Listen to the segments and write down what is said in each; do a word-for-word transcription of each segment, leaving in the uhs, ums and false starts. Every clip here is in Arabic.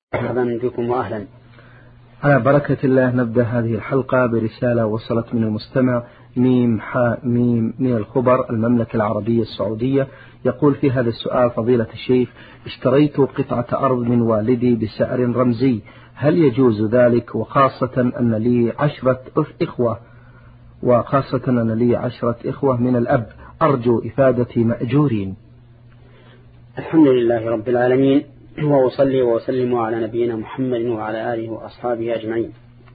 مرحبا بكم وأهلا. على بركة الله نبدأ هذه الحلقة برسالة وصلت من المستمع ميم حاء ميم من الخبر المملكة العربية السعودية. يقول في هذا السؤال: فضيلة الشيخ، اشتريت قطعة أرض من والدي بسعر رمزي، هل يجوز ذلك؟ وخاصة أن لي عشرة إخوة وخاصة أن لي عشرة إخوة من الأب، أرجو إفادة مأجورين. الحمد لله رب العالمين، وأصلي وأسلم على نبينا محمد وعلى آله وأصحابه أجمعين.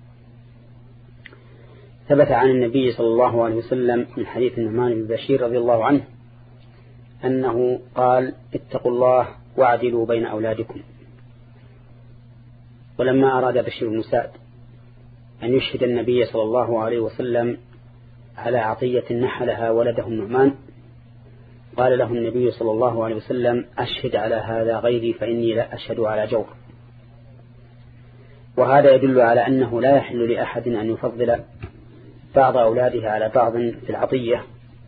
ثبت عن النبي صلى الله عليه وسلم من حديث النعمان بن بشير رضي الله عنه أنه قال: اتقوا الله واعدلوا بين أولادكم. ولما أراد بشير بن سعد أن يشهد النبي صلى الله عليه وسلم على عطية نحلها ولده النعمان، قال له النبي صلى الله عليه وسلم: أشهد على هذا غيري فإني لا أشهد على جور. وهذا يدل على أنه لا يحل لأحد أن يفضل بعض أولاده على بعض في العطية،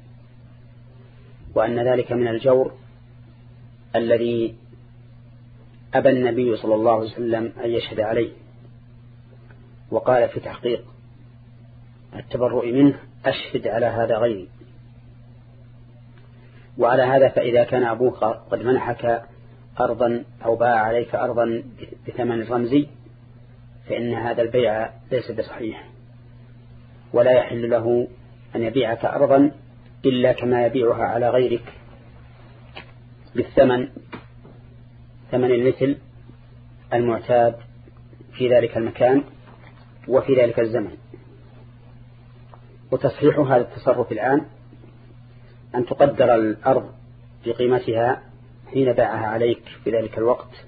وأن ذلك من الجور الذي أبى النبي صلى الله عليه وسلم أن يشهد عليه. وقال في تحقيق التبرؤ منه: أشهد على هذا غيري. وعلى هذا فإذا كان أبوك قد منحك أرضا أو باع عليك أرضا بثمن رمزي فإن هذا البيع ليس بصحيح، ولا يحل له أن يبيعك أرضا إلا كما يبيعها على غيرك بالثمن، ثمن المثل المعتاد في ذلك المكان وفي ذلك الزمن. وتصحيح هذا التصرف الآن أن تقدر الأرض بقيمتها حين باعها عليك في ذلك الوقت،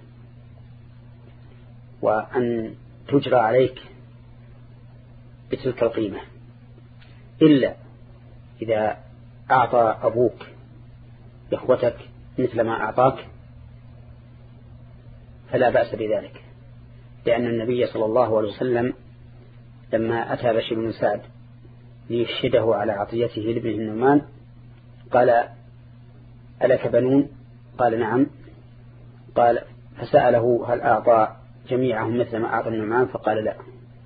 وأن تجرى عليك بتلك القيمة، إلا إذا أعطى أبوك إخوتك مثل ما أعطاك فلا بأس بذلك، لأن النبي صلى الله عليه وسلم لما أتى بشير بن سعد ليشهده على عطيته لابنه النعمان قال: ألك بنون؟ قال: نعم. قال: فسأله: هل أعطى جميعهم مثل ما أعطى النعمان؟ فقال: لا.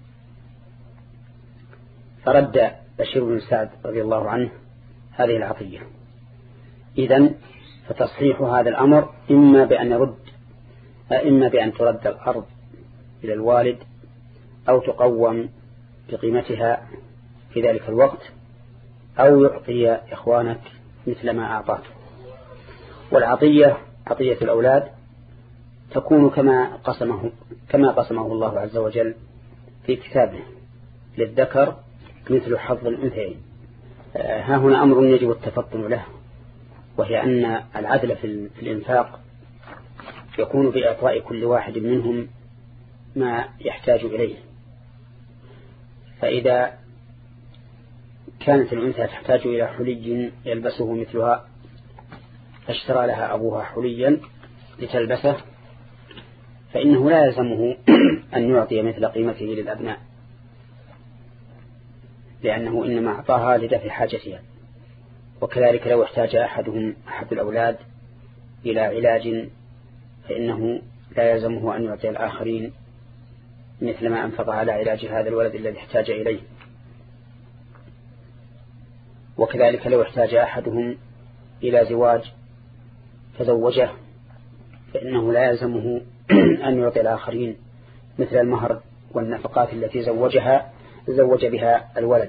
فرد بشير بن سعد رضي الله عنه هذه العطية. إذن فتصحيح هذا الأمر إما بأن يرد إما بأن ترد الأرض إلى الوالد أو تقوم بقيمتها في ذلك الوقت، أو يعطي إخوانك مثل ما أعطاك. والعطية عطية الأولاد تكون كما قسمه كما قسمه الله عز وجل في كتابه: للذكر مثل حظ الأنثيين. ها هنا أمر يجب التفطن له، وهي أن العدل في الإنفاق يكون بإعطاء كل واحد منهم ما يحتاج إليه. فإذا كانت الأنثى تحتاج إلى حلي يلبسه مثلها فاشترى لها أبوها حليا لتلبسه، فإنه لا يلزمه أن يعطي مثل قيمته للأبناء، لأنه إنما أعطاها لدفع حاجتها. وكذلك لو احتاج أحدهم أحد الأولاد إلى علاج فإنه لا يلزمه أن يعطي الآخرين مثل ما أنفق على علاج هذا الولد الذي احتاج إليه. وكذلك لو احتاج أحدهم إلى زواج فزوجه فإنه لا يلزمه أن يعطي الآخرين مثل المهر والنفقات التي زوجها زوج بها الولد.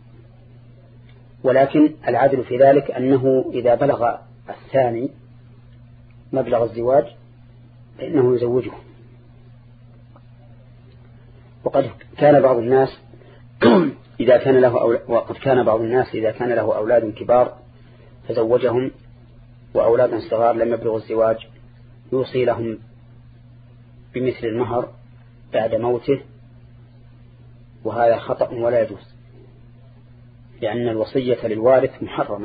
ولكن العدل في ذلك أنه إذا بلغ الثاني مبلغ الزواج فإنه يزوجه. وقد كان بعض الناس إذا كان له أولاد وقد كان بعض الناس إذا كان له أولاد كبار فزوجهم، وأولاد صغار لم يبلغوا الزواج يوصي لهم بمثل المهر بعد موته، وهذا خطأ ولا يجوز، لأن الوصية للوارث محرمة،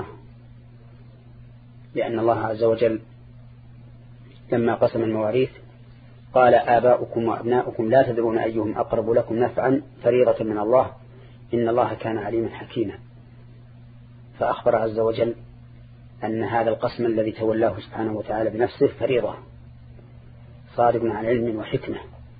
لأن الله عز وجل لما قسم المواريث قال: آباؤكم وأبناؤكم لا تدرون أيهم أقرب لكم نفعا فريضة من الله إن الله كان عليما حكيما. فأخبر عز وجل أن هذا القسم الذي تولاه سبحانه وتعالى بنفسه فريضة صادق عن علم وحكمة،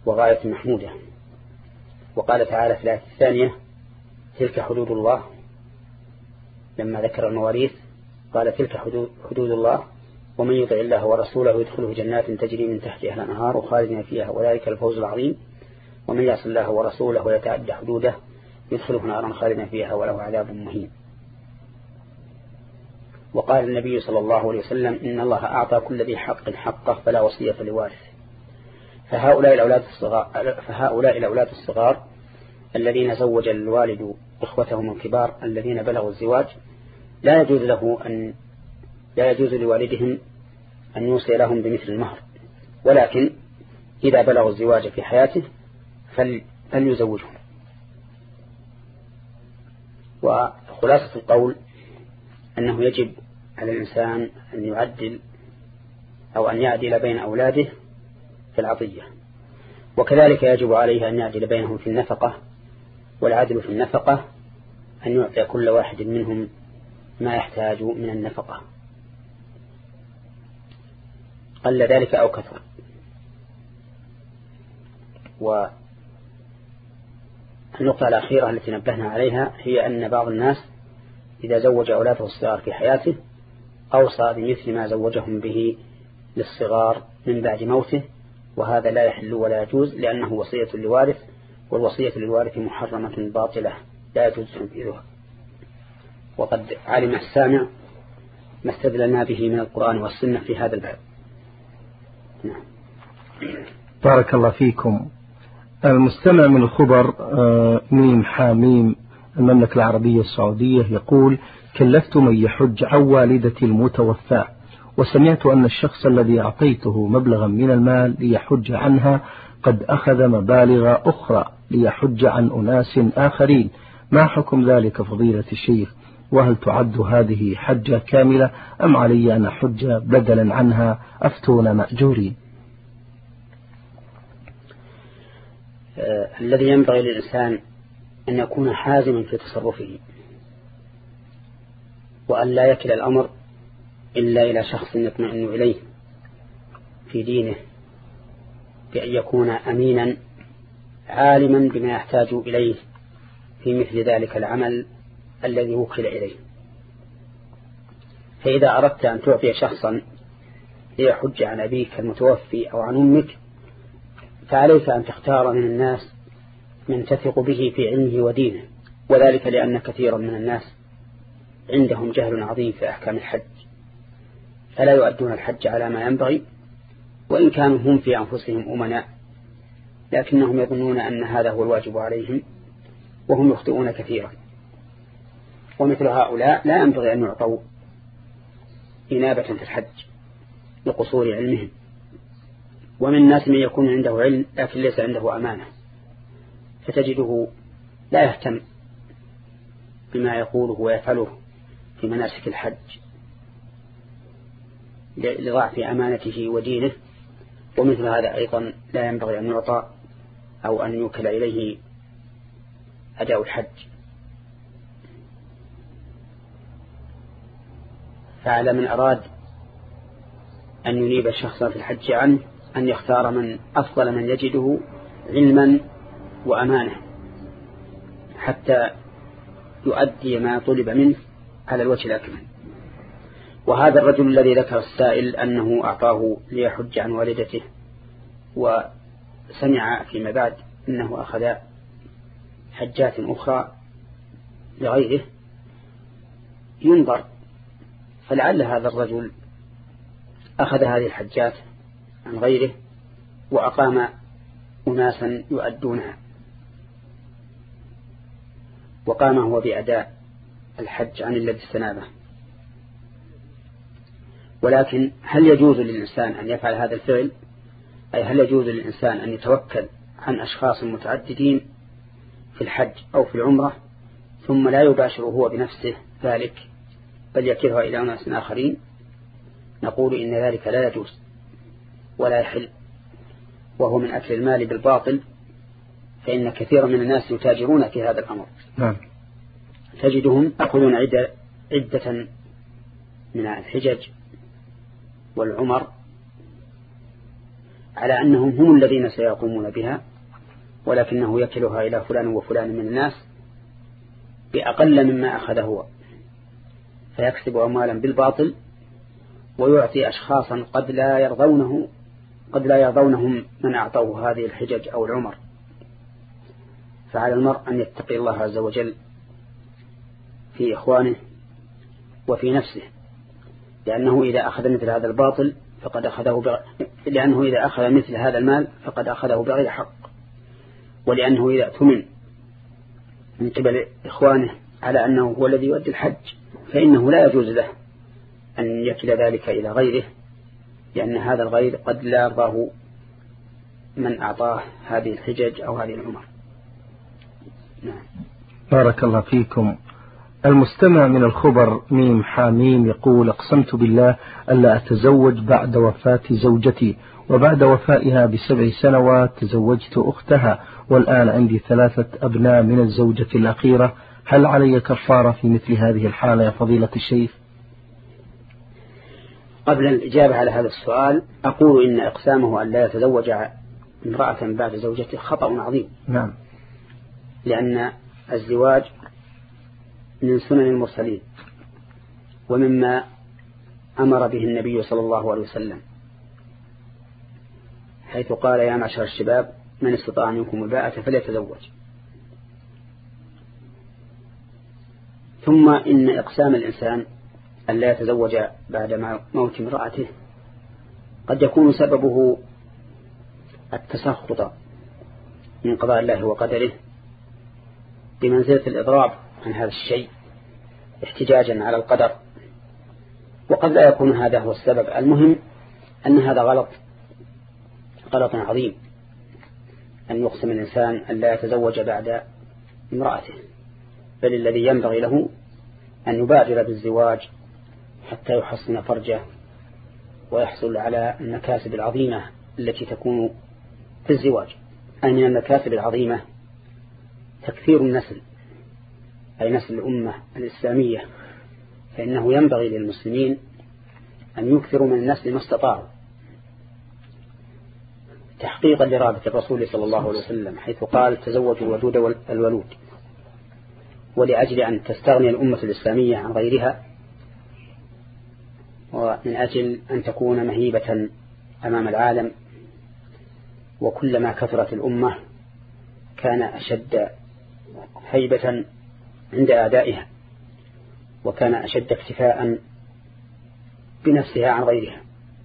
وغاية محمودة. وقال تعالى في الآية الثانية تلك حدود الله، لما ذكر المواريث قال تلك حدود, حدود الله ومن يطع الله ورسوله يدخله جنات تجري من تحتها الأنهار خالدين فيها وذلك الفوز العظيم ومن يعص الله ورسوله ويتعدى حدوده يدخله نارا خالدين فيها وله عذاب مهين. وقال النبي صلى الله عليه وسلم إن الله أعطى كل ذي حق حقه فلا وصية لوارث. فهؤلاء الأولاد الصغار, فهؤلاء الأولاد الصغار الذين زوج الوالد إخوتهم الكبار الذين بلغوا الزواج لا يجوز له أن لا يجوز لوالدهم أن يوصي لهم بمثل المهر، ولكن إذا بلغوا الزواج في حياته فليزوجهم. وخلاصة القول أنه يجب على الإنسان أن يعدل أو أن يعدل بين أولاده في العطية، وكذلك يجب عليه أن يعدل بينهم في النفقة. والعدل في النفقة أن يعطي كل واحد منهم ما يحتاج من النفقة قل ذلك أو كثر. والنقطة الأخيرة التي نبهنا عليها هي أن بعض الناس إذا زوج أولاده الصغار في حياته أوصى بمثل ما زوجهم به للصغار من بعد موته، وهذا لا يحل ولا يجوز لأنه وصية لوارث، والوصية للوارث محرمة باطلة لا يجوز تنفيذها. وقد علم السامع ما استدللنا به من القرآن والسنة في هذا الباب. نعم. بارك الله فيكم. المستمع من الخبر ميم حاميم المملكة العربية السعودية يقول كلفت من يحج عن والدتي المتوفاة، وسمعت أن الشخص الذي أعطيته مبلغا من المال ليحج عنها قد أخذ مبالغ أخرى ليحج عن أناس آخرين، ما حكم ذلك فضيلة الشيخ؟ وهل تعد هذه حجة كاملة أم علي أن أحج بدلا عنها؟ أفتون مأجورين. آه الذي ينبغي للإنسان أن يكون حازما في تصرفه، وأن لا يكل الأمر إلا إلى شخص يطمئن إليه في دينه، بأن يكون أمينا عالما بما يحتاج إليه في مثل ذلك العمل الذي وكل إليه. فإذا أردت أن تعطي شخصا ليحج عن أبيك المتوفي أو عن أمك فعليك أن تختار من الناس من تثق به في علمه ودينه، وذلك لأن كثيرا من الناس عندهم جهل عظيم في أحكام الحج، فلا يؤدون الحج على ما ينبغي، وإن كانوا هم في أنفسهم أمناء لكنهم يظنون أن هذا هو الواجب عليهم وهم يخطئون كثيرا. ومثل هؤلاء لا ينبغي أن يعطوا إنابة في الحج لقصور علمهم. ومن الناس من يكون عنده علم لكن ليس عنده أمانة، فتجده لا يهتم بما يقوله ويفعله في مناسك الحج لضعف أمانته ودينه، ومثل هذا أيضا لا ينبغي أن يعطى أو أن يوكل إليه أداء الحج. فعلى من أراد أن ينيب الشخص في الحج عنه أن يختار من أفضل من يجده علما وأمانة حتى يؤدي ما طلب منه على الوجه الأكمل. وهذا الرجل الذي ذكر السائل أنه أعطاه ليحج عن والدته وسمع فيما بعد أنه أخذ حجات أخرى لغيره، ينظر، فلعل هذا الرجل أخذ هذه الحجات عن غيره وأقام أناسا يؤدونها، وقام هو بأداء الحج عن الذي استنابه. ولكن هل يجوز للإنسان أن يفعل هذا الفعل؟ أي هل يجوز للإنسان أن يتوكل عن أشخاص متعددين في الحج أو في العمرة ثم لا يباشر هو بنفسه ذلك بل يكلها إلى أناس آخرين؟ نقول إن ذلك لا يجوز ولا يحل، وهو من أكل المال بالباطل، فإن كثيرا من الناس يتاجرون في هذا الأمر. نعم. تجدهم يأخذون عدة, عدة من الحجج والعمر على أنهم هم الذين سيقومون بها، ولكنه يكلها إلى فلان وفلان من الناس بأقل مما أخذ هو، فيكسب أموالا بالباطل ويعطي أشخاصا قد لا يرضونه قد لا يرضونهم من أعطوه هذه الحجج أو العمر. فعلى المرء أن يتقي الله عز وجل في إخوانه وفي نفسه، لأنه إذا أخذ مثل هذا الباطل فقد أخذه بغ... لأنه إذا أخذ مثل هذا المال فقد أخذه بغير حق، ولأنه إذا اؤتمن من قبل إخوانه على أنه هو الذي يؤدي الحج فإنه لا يجوز له أن يكل ذلك إلى غيره، لأن هذا الغير قد لا يرضاه من أعطاه هذه الحجج أو هذه العمر. نعم. بارك الله فيكم. المستمع من الخبر ميم حاميم يقول: أقسمت بالله ألا أتزوج بعد وفاة زوجتي، وبعد وفائها بسبع سنوات تزوجت أختها، والآن عندي ثلاثة أبناء من الزوجة الأخيرة، هل علي كفارة في مثل هذه الحالة يا فضيلة الشيخ؟ قبل الإجابة على هذا السؤال أقول إن إقسامه أن لا يتزوج امرأة بعد زوجته خطأ عظيم. نعم. لأن الزواج من سنن المرسلين ومما أمر به النبي صلى الله عليه وسلم، حيث قال: يا معشر الشباب من استطاع منكم الباءة فليتزوج. ثم إن إقسام الإنسان أن لا يتزوج بعد موت امرأته قد يكون سببه التسخط من قضاء الله وقدره بمنزلة الإضراب عن هذا الشيء احتجاجا على القدر، وقد لا يكون هذا هو السبب. المهم أن هذا غلط غلط عظيم أن يقسم الإنسان أن لا يتزوج بعد امرأته، بل الذي ينبغي له أن يبادر بالزواج حتى يحصن فرجه ويحصل على المكاسب العظيمة التي تكون في الزواج. أي من المكاسب العظيمة تكثير النسل، أي نسل الأمة الإسلامية، فإنه ينبغي للمسلمين أن يكثروا من النسل ما استطاعوا، تحقيقا لرابط الرسول صلى الله عليه وسلم حيث قال: تزوجوا الودود والولود، ولأجل أن تستغني الأمة الإسلامية عن غيرها، ومن أجل أن تكون مهيبة أمام العالم. وكلما كثرت الأمة كان أشد هيبة عند أعدائها، وكان أشد اكتفاء بنفسها عن غيرها.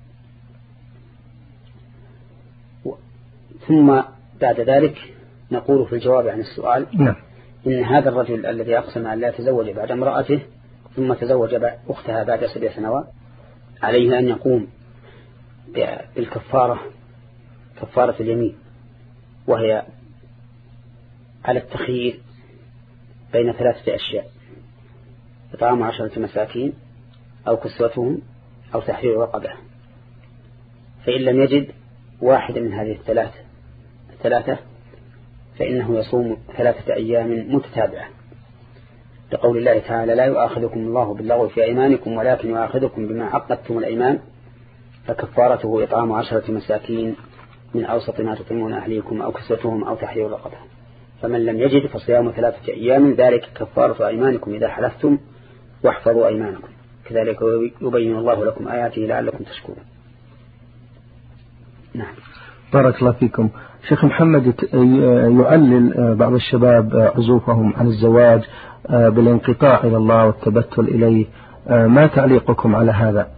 ثم بعد ذلك نقول في الجواب عن السؤال: نعم. إن هذا الرجل الذي أقسم أن لا يتزوج بعد امرأته ثم تزوج أختها بعد سبع سنوات عليه أن يقوم بالكفارة، كفارة اليمين، وهي على التخيير بين ثلاثة أشياء: إطعام عشرة مساكين أو كسوتهم أو تحرير رقبة. فإن لم يجد واحد من هذه الثلاثة الثلاثة فإنه يصوم ثلاثة أيام متتابعة، لقول الله تعالى: لا يؤاخذكم الله باللغو في أيمانكم ولكن يؤاخذكم بما عقدتم الأيمان، فكفارته إطعام عشرة مساكين من أوسط ما تطعمون أهليكم أو كسوتهم أو تحرير رقبة. فمن لم يجد فصيام ثلاثة أيام، ذلك كفارة أيمانكم إذا حلفتم واحفظوا أيمانكم، كذلك يبين الله لكم آياته لعلكم تشكرون. نعم. بارك الله فيكم. شيخ محمد، يعلل بعض الشباب عزوفهم عن الزواج بالانقطاع إلى الله والتبتل إليه، ما تعليقكم على هذا؟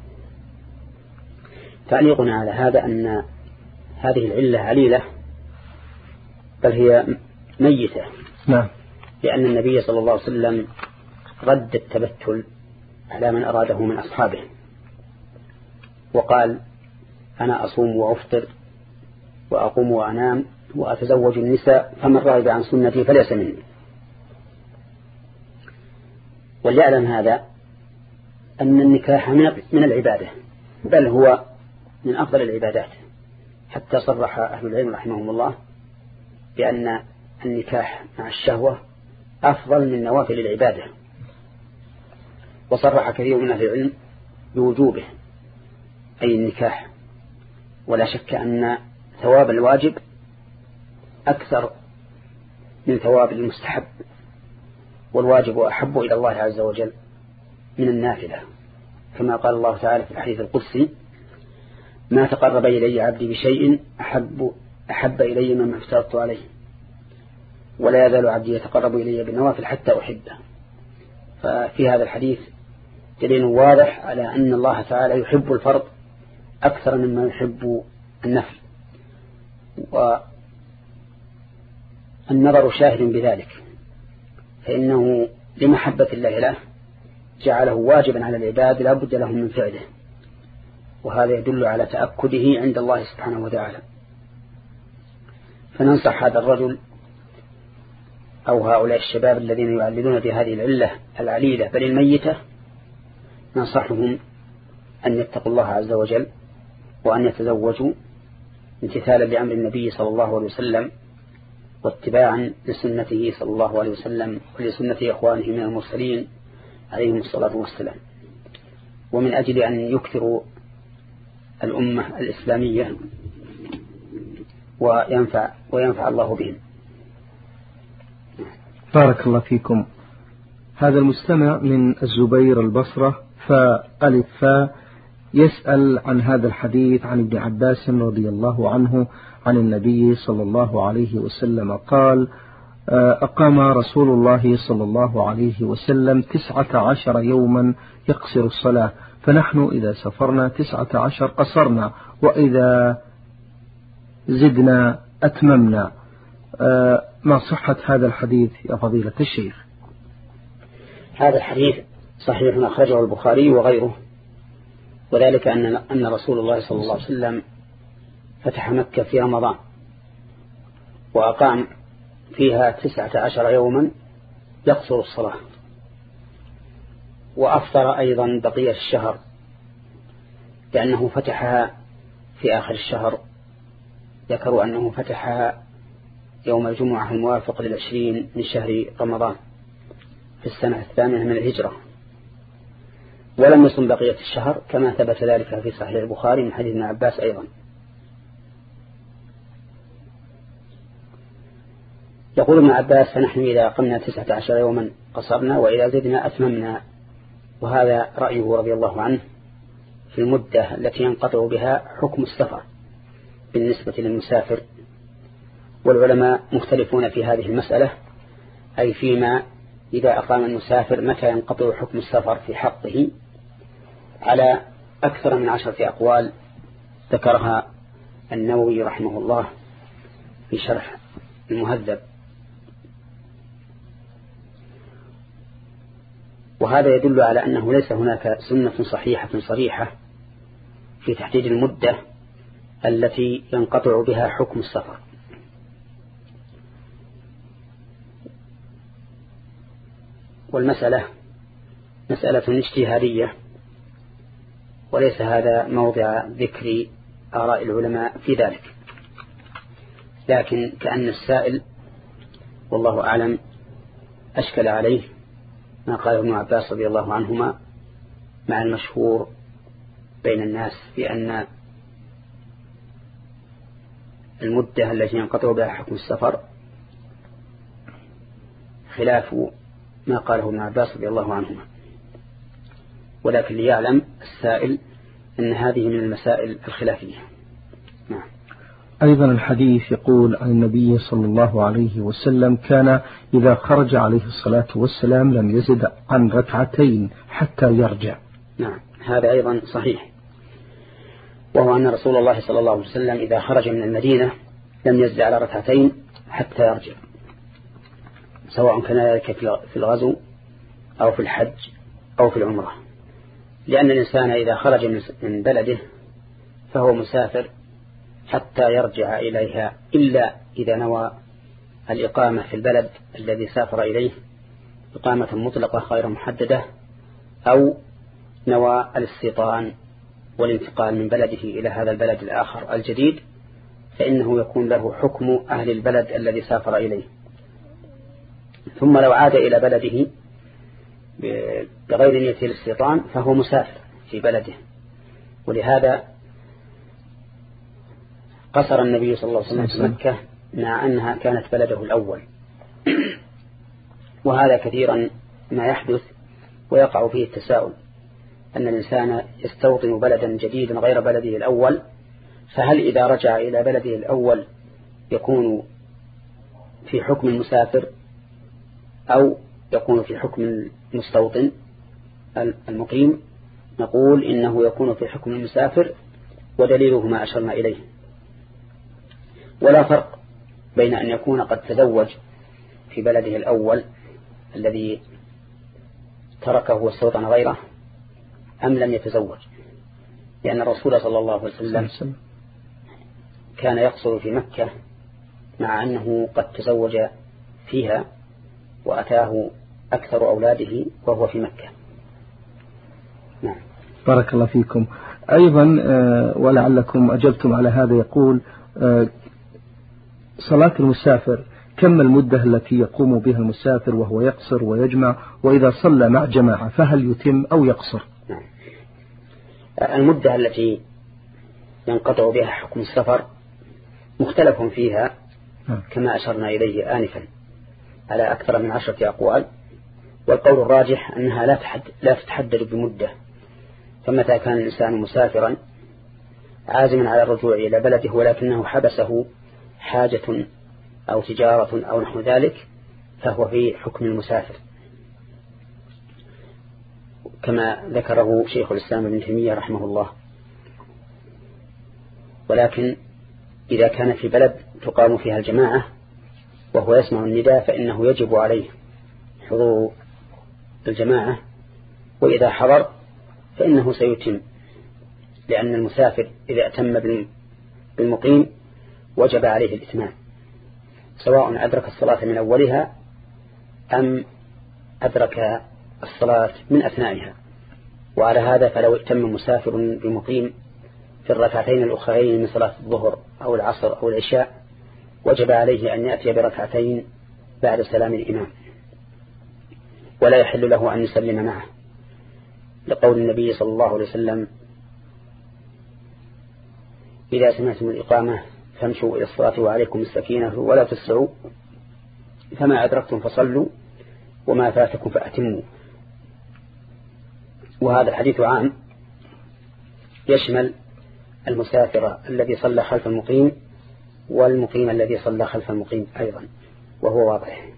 تعليقنا على هذا أن هذه العلة عليلة، بل هي ميتة. نعم. لأن النبي صلى الله عليه وسلم رد التبتل على من أراده من أصحابه، وقال: أنا أصوم وأفطر وأقوم وأنام وأتزوج النساء، فمن رغب عن سنتي فليس مني. وليعلم هذا أن النكاح من العبادة، بل هو من أفضل العبادات، حتى صرح أهل العلم رحمهم الله بأن النكاح مع الشهوة أفضل من نوافل العبادة، وصرح كثير من أهل العلم بوجوبه، أي النكاح. ولا شك أن ثواب الواجب أكثر من ثواب المستحب، والواجب أحب إلى الله عز وجل من النافلة، كما قال الله تعالى في الحديث القدسي: ما تقرب إلي عبدي بشيء أحب, أحب إلي مما افترضت عليه، ولا يزال عبدي يتقرب إلي بالنوافل حتى أحبه. ففي هذا الحديث دليل واضح على أن الله تعالى يحب الفرض أكثر مما يحب النفل، والنظر شاهد بذلك، فإنه لمحبة الله له جعله واجبا على العباد لا بد لهم من فعله، وهذا يدل على تأكده عند الله سبحانه وتعالى. فننصح هذا الرجل أو هؤلاء الشباب الذين يعللون بهذه العلة العليلة بل الميتة، ننصحهم أن يتقوا الله عز وجل وأن يتزوجوا امتثالا لأمر النبي صلى الله عليه وسلم واتباعا لسنته صلى الله عليه وسلم ولسنة إخوانه من المرسلين عليهم الصلاة والسلام، ومن أجل أن يكثروا الأمة الإسلامية وينفع, وينفع الله بهم. بارك الله فيكم. هذا المستمع من الزبير البصرة فألف فا يسأل عن هذا الحديث عن ابن عباس رضي الله عنه عن النبي صلى الله عليه وسلم قال: أقام رسول الله صلى الله عليه وسلم تسعة عشر يوما يقصر الصلاة، فنحن إذا سفرنا تسعة عشر قصرنا، وإذا زدنا أتممنا. ما صحة هذا الحديث يا فضيلة الشيخ؟ هذا الحديث صحيح أخرجه البخاري وغيره، وذلك أن أن رسول الله صلى الله عليه وسلم فتح مكة في رمضان وأقام فيها تسعة عشر يوما يقصر الصلاة، وأفطر أيضا بقية الشهر، لأنه فتحها في آخر الشهر. ذكروا أنه فتحها يوم الجمعة الموافق للعشرين من شهر رمضان في السنة الثامنة من الهجرة، ولم يصم بقية الشهر كما ثبت ذلك في صحيح البخاري من حديث ابن عباس أيضا. يقول ابن عباس: فنحن إذا قمنا تسعة عشر يوما قصرنا، وإذا زدنا أتممنا. وهذا رأيه رضي الله عنه في المدة التي ينقطع بها حكم السفر بالنسبة للمسافر، والعلماء مختلفون في هذه المسألة، أي فيما إذا أقام المسافر متى ينقطع حكم السفر في حقه، على أكثر من عشرة أقوال ذكرها النووي رحمه الله في شرح المهذب. وهذا يدل على أنه ليس هناك سنة صحيحة صريحة في تحديد المدة التي ينقطع بها حكم السفر. والمسألة مسألة اجتهادية، وليس هذا موضع ذكر آراء العلماء في ذلك، لكن كأن السائل والله أعلم أشكل عليه ما قال ابن عباس رضي الله عنهما مع المشهور بين الناس في أن المدة التي ينقطع بها حكم السفر خلاف ما قاله ابن عباس رضي الله عنهما، ولكن ليعلم السائل أن هذه من المسائل الخلافية. نعم. أيضا الحديث يقول عن النبي صلى الله عليه وسلم: كان إذا خرج عليه الصلاة والسلام لم يزد عن ركعتين حتى يرجع. نعم، هذا أيضا صحيح، وهو أن رسول الله صلى الله عليه وسلم إذا خرج من المدينة لم يزد على ركعتين حتى يرجع، سواء كان ذلك في الغزو أو في الحج أو في العمرة، لأن الإنسان إذا خرج من بلده فهو مسافر حتى يرجع إليها، إلا إذا نوى الإقامة في البلد الذي سافر إليه إقامة مطلقة غير محددة، أو نوى الاستيطان والانتقال من بلده إلى هذا البلد الآخر الجديد، فإنه يكون له حكم أهل البلد الذي سافر إليه. ثم لو عاد إلى بلده بغير نية الاستيطان فهو مسافر في بلده. ولهذا قصر النبي صلى الله عليه وسلم في مكة مع أنها كانت بلده الأول. وهذا كثيرا ما يحدث ويقع فيه التساؤل، أن الإنسان يستوطن بلدا جديدا غير بلده الأول، فهل إذا رجع إلى بلده الأول يكون في حكم المسافر أو يكون في حكم المستوطن المقيم؟ نقول إنه يكون في حكم المسافر، ودليله ما أشرنا إليه. ولا فرق بين أن يكون قد تزوج في بلده الأول الذي تركه واستوطن غيره أم لم يتزوج، لأن الرسول صلى الله عليه وسلم كان يقصر في مكة مع أنه قد تزوج فيها وأتاه أكثر أولاده وهو في مكة. نعم. بارك الله فيكم. أيضا ولعلكم أجبتم على هذا، يقول صلاة المسافر كم المدة التي يقوم بها المسافر وهو يقصر ويجمع، وإذا صلى مع جماعة فهل يتم أو يقصر؟ نعم. المدة التي ينقطع بها حكم السفر مختلف فيها كما أشرنا إليه آنفا على أكثر من عشرة أقوال، والقول الراجح أنها لا تحدد لا تتحدد بمدة. فمتى كان الإنسان مسافرا عازما على الرجوع إلى بلده ولكنه حبسه حاجة أو تجارة أو نحو ذلك فهو في حكم المسافر، كما ذكره شيخ الإسلام ابن تيمية رحمه الله. ولكن إذا كان في بلد تقام فيها الجماعة وهو يسمع النداء فإنه يجب عليه حضور الجماعة، وإذا حضر فإنه سيتم، لأن المسافر إذا أتم بالمقيم وجب عليه الإتمام سواء أدرك الصلاة من أولها أم أدرك الصلاة من أثنائها. وعلى هذا فلو اتم مسافر بمقيم في الركعتين الأخرين من صلاة الظهر أو العصر أو العشاء وجب عليه أن يأتي بركعتين بعد سلام الإمام، ولا يحل له أن يسلم معه، لقول النبي صلى الله عليه وسلم: إذا سمعتم الإقامة فامشوا إلى الصلاة وعليكم السكينة ولا تسعوا، فما أدركتم فصلوا وما فاتكم فأتموا. وهذا الحديث عام يشمل المسافر الذي صلى خلف المقيم والمقيم الذي صلى خلف المقيم أيضا، وهو واضح.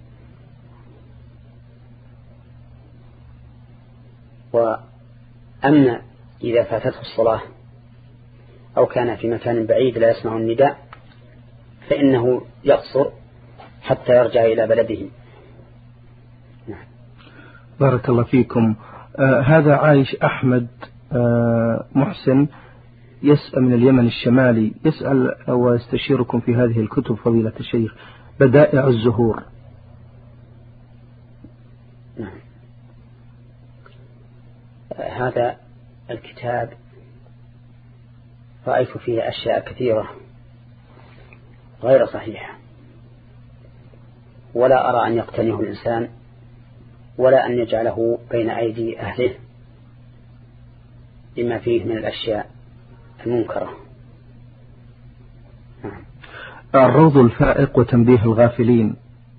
وأما إذا فاتته الصلاة أو كان في مكان بعيد لا يسمع النداء فإنه يقصر حتى يرجع إلى بلده. نعم. بارك الله فيكم. آه هذا عايش أحمد آه محسن يسأل من اليمن الشمالي، يسأل ويستشيركم في هذه الكتب فضيلة الشيخ: بدائع الزهور. نعم. هذا الكتاب رأيت فيه أشياء كثيرة غير صحيحة، ولا أرى أن يقتنيه الإنسان ولا أن يجعله بين أيدي أهله لما فيه من الأشياء المنكرة. نعم. الروض الفائق وتنبيه الغافلين.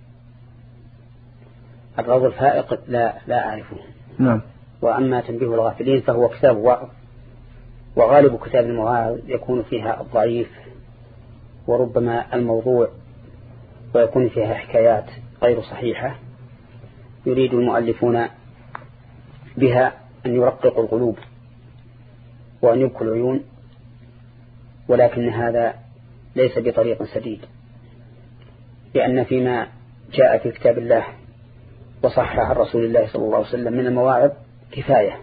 الروض الفائق لا لا أعرفه. نعم. وأما تنبيه الغافلين فهو كتاب واعظ، وغالب كتاب المواعظ يكون فيها الضعيف وربما الموضوع، ويكون فيها حكايات غير صحيحة يريد المؤلفون بها أن يرققوا القلوب وأن يبكوا العيون، ولكن هذا ليس بطريق سديد، لأن فيما جاء في كتاب الله وصح عن رسول الله صلى الله عليه وسلم من المواعظ كفاية،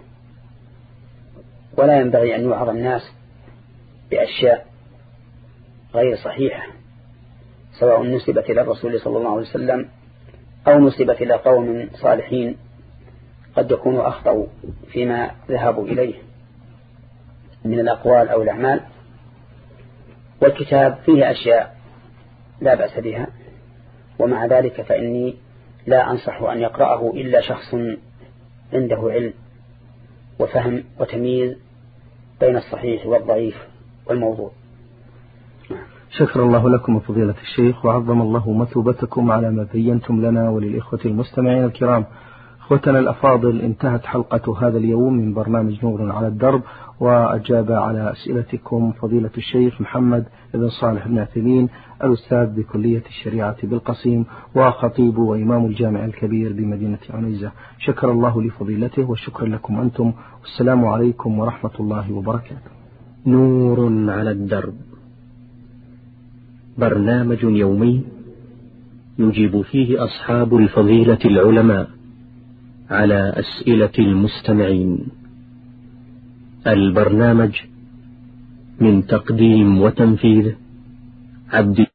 ولا ينبغي أن يوعظ الناس بأشياء غير صحيحة سواء نسبت إلى الرسول صلى الله عليه وسلم أو نسبت إلى قوم صالحين قد يكونوا أخطأوا فيما ذهبوا إليه من الأقوال أو الأعمال. والكتاب فيه أشياء لا بأس بها، ومع ذلك فإني لا أنصح أن يقرأه إلا شخص عنده علم وفهم وتمييز بين الصحيح والضعيف والموضوع. شكر الله لكم فضيلة الشيخ، وعظم الله مثوبتكم على ما بينتم لنا وللإخوة المستمعين الكرام. إخوتنا الأفاضل، انتهت حلقة هذا اليوم من برنامج نور على الدرب، وأجاب على أسئلتكم فضيلة الشيخ محمد بن صالح بن عثيمين، الأستاذ بكلية الشريعة بالقصيم وخطيب وإمام الجامع الكبير بمدينة عنيزة. شكر الله لفضيلته وشكرا لكم أنتم، والسلام عليكم ورحمة الله وبركاته. نور على الدرب، برنامج يومي يجيب فيه أصحاب الفضيلة العلماء على أسئلة المستمعين. البرنامج من تقديم وتنفيذ عبد